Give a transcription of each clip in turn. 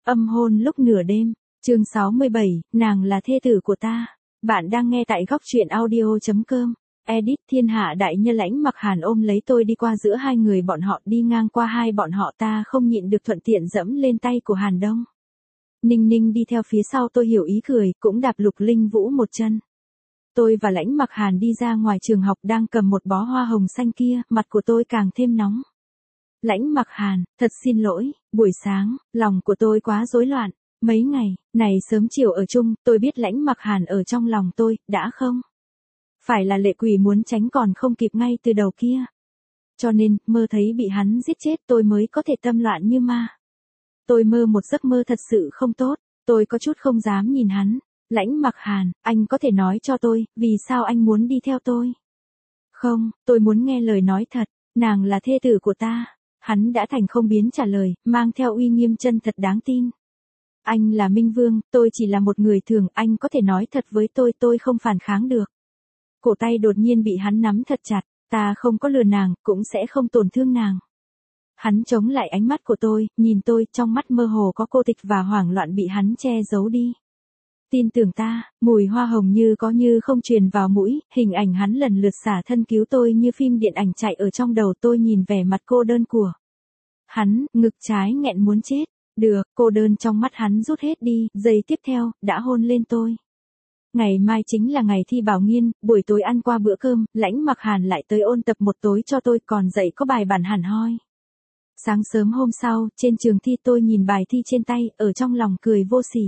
Âm hôn lúc nửa đêm, chương 67, nàng là thê tử của ta. Bạn đang nghe tại góc truyện audio.com. Edit Thiên Hạ Đại Nhân Lãnh Mặc Hàn ôm lấy tôi đi qua giữa hai người bọn họ, đi ngang qua hai bọn họ ta không nhịn được thuận tiện dẫm lên tay của Hàn Đông. Ninh Ninh đi theo phía sau tôi hiểu ý cười, cũng đạp Lục Linh Vũ một chân. Tôi và Lãnh Mặc Hàn đi ra ngoài trường học đang cầm một bó hoa hồng xanh kia, mặt của tôi càng thêm nóng. Lãnh Mặc Hàn, thật xin lỗi, buổi sáng, lòng của tôi quá rối loạn, mấy ngày, này sớm chiều ở chung, tôi biết Lãnh Mặc Hàn ở trong lòng tôi, đã không? Phải là lệ quỷ muốn tránh còn không kịp ngay từ đầu kia. Cho nên, mơ thấy bị hắn giết chết tôi mới có thể tâm loạn như ma. Tôi mơ một giấc mơ thật sự không tốt, tôi có chút không dám nhìn hắn. Lãnh Mặc Hàn, anh có thể nói cho tôi, vì sao anh muốn đi theo tôi? Không, tôi muốn nghe lời nói thật, nàng là thê tử của ta. Hắn đã thành không biến trả lời, mang theo uy nghiêm chân thật đáng tin. Anh là Minh Vương, tôi chỉ là một người thường, anh có thể nói thật với tôi không phản kháng được. Cổ tay đột nhiên bị hắn nắm thật chặt, ta không có lừa nàng, cũng sẽ không tổn thương nàng. Hắn chống lại ánh mắt của tôi, nhìn tôi, trong mắt mơ hồ có cô tịch và hoảng loạn bị hắn che giấu đi. Tin tưởng ta, mùi hoa hồng như có như không truyền vào mũi, hình ảnh hắn lần lượt xả thân cứu tôi như phim điện ảnh chạy ở trong đầu tôi, nhìn vẻ mặt cô đơn của hắn, ngực trái nghẹn muốn chết. Được, cô đơn trong mắt hắn rút hết đi, giây tiếp theo, đã hôn lên tôi. Ngày mai chính là ngày thi Bảo Nghiên, buổi tối ăn qua bữa cơm, Lãnh Mặc Hàn lại tới ôn tập một tối cho tôi, còn dạy có bài bản hẳn hoi. Sáng sớm hôm sau, trên trường thi tôi nhìn bài thi trên tay, ở trong lòng cười vô sỉ.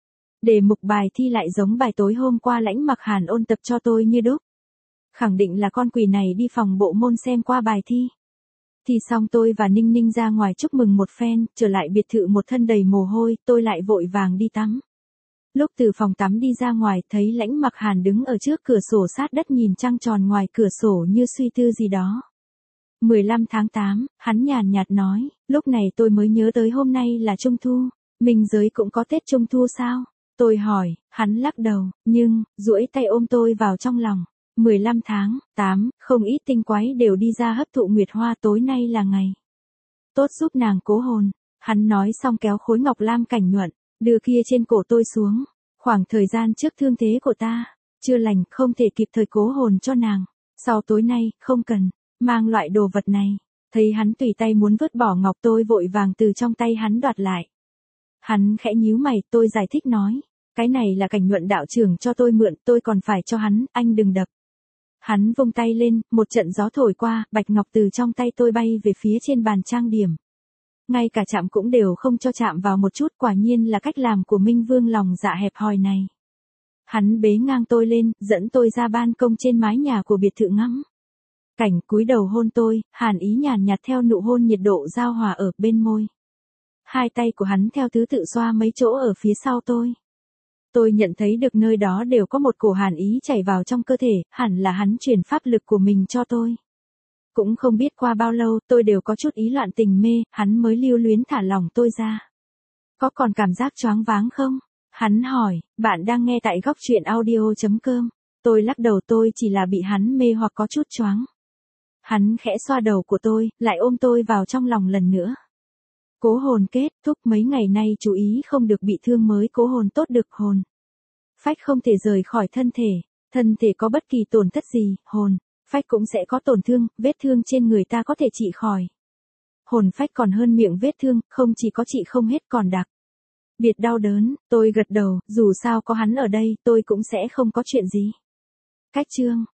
Đề mục bài thi lại giống bài tối hôm qua Lãnh Mặc Hàn ôn tập cho tôi như đúc. Khẳng định là con quỷ này đi phòng bộ môn xem qua bài thi. Thì xong tôi và Ninh Ninh ra ngoài chúc mừng một phen, trở lại biệt thự một thân đầy mồ hôi, tôi lại vội vàng đi tắm. Lúc từ phòng tắm đi ra ngoài, thấy Lãnh Mặc Hàn đứng ở trước cửa sổ sát đất nhìn trăng tròn ngoài cửa sổ như suy tư gì đó. 15 tháng 8, hắn nhàn nhạt nói, lúc này tôi mới nhớ tới hôm nay là Trung Thu, Minh Giới cũng có Tết Trung Thu sao? Tôi hỏi, hắn lắc đầu, nhưng, duỗi tay ôm tôi vào trong lòng. 15 tháng 8, không ít tinh quái đều đi ra hấp thụ nguyệt hoa, tối nay là ngày tốt giúp nàng cố hồn. Hắn nói xong kéo khối ngọc lam cảnh nhuận, đưa kia trên cổ tôi xuống. Khoảng thời gian trước thương thế của ta chưa lành, không thể kịp thời cố hồn cho nàng. Sau tối nay, không cần mang loại đồ vật này. Thấy hắn tùy tay muốn vứt bỏ ngọc, tôi vội vàng từ trong tay hắn đoạt lại. Hắn khẽ nhíu mày, tôi giải thích nói, cái này là cảnh nhuận đạo trưởng cho tôi mượn, tôi còn phải cho hắn, anh đừng đập. Hắn vung tay lên, một trận gió thổi qua, bạch ngọc từ trong tay tôi bay về phía trên bàn trang điểm. Ngay cả chạm cũng đều không cho chạm vào một chút, quả nhiên là cách làm của Minh Vương lòng dạ hẹp hòi này. Hắn bế ngang tôi lên, dẫn tôi ra ban công trên mái nhà của biệt thự ngắm cảnh, cúi đầu hôn tôi, hàn ý nhàn nhạt theo nụ hôn nhiệt độ giao hòa ở bên môi. Hai tay của hắn theo thứ tự xoa mấy chỗ ở phía sau tôi. Tôi nhận thấy được nơi đó đều có một cổ hàn ý chảy vào trong cơ thể, hẳn là hắn truyền pháp lực của mình cho tôi. Cũng không biết qua bao lâu, tôi đều có chút ý loạn tình mê, hắn mới lưu luyến thả lỏng tôi ra. Có còn cảm giác choáng váng không? Hắn hỏi, bạn đang nghe tại góc truyện audio.com. Tôi lắc đầu, tôi chỉ là bị hắn mê hoặc có chút choáng. Hắn khẽ xoa đầu của tôi, lại ôm tôi vào trong lòng lần nữa. Cố hồn kết thúc, mấy ngày nay chú ý không được bị thương mới cố hồn tốt được. Hồn phách không thể rời khỏi thân thể có bất kỳ tổn thất gì, hồn phách cũng sẽ có tổn thương, vết thương trên người ta có thể trị khỏi. Hồn phách còn hơn miệng vết thương, không chỉ có trị không hết còn đặc biệt đau đớn. Tôi gật đầu, dù sao có hắn ở đây, tôi cũng sẽ không có chuyện gì. Cách chương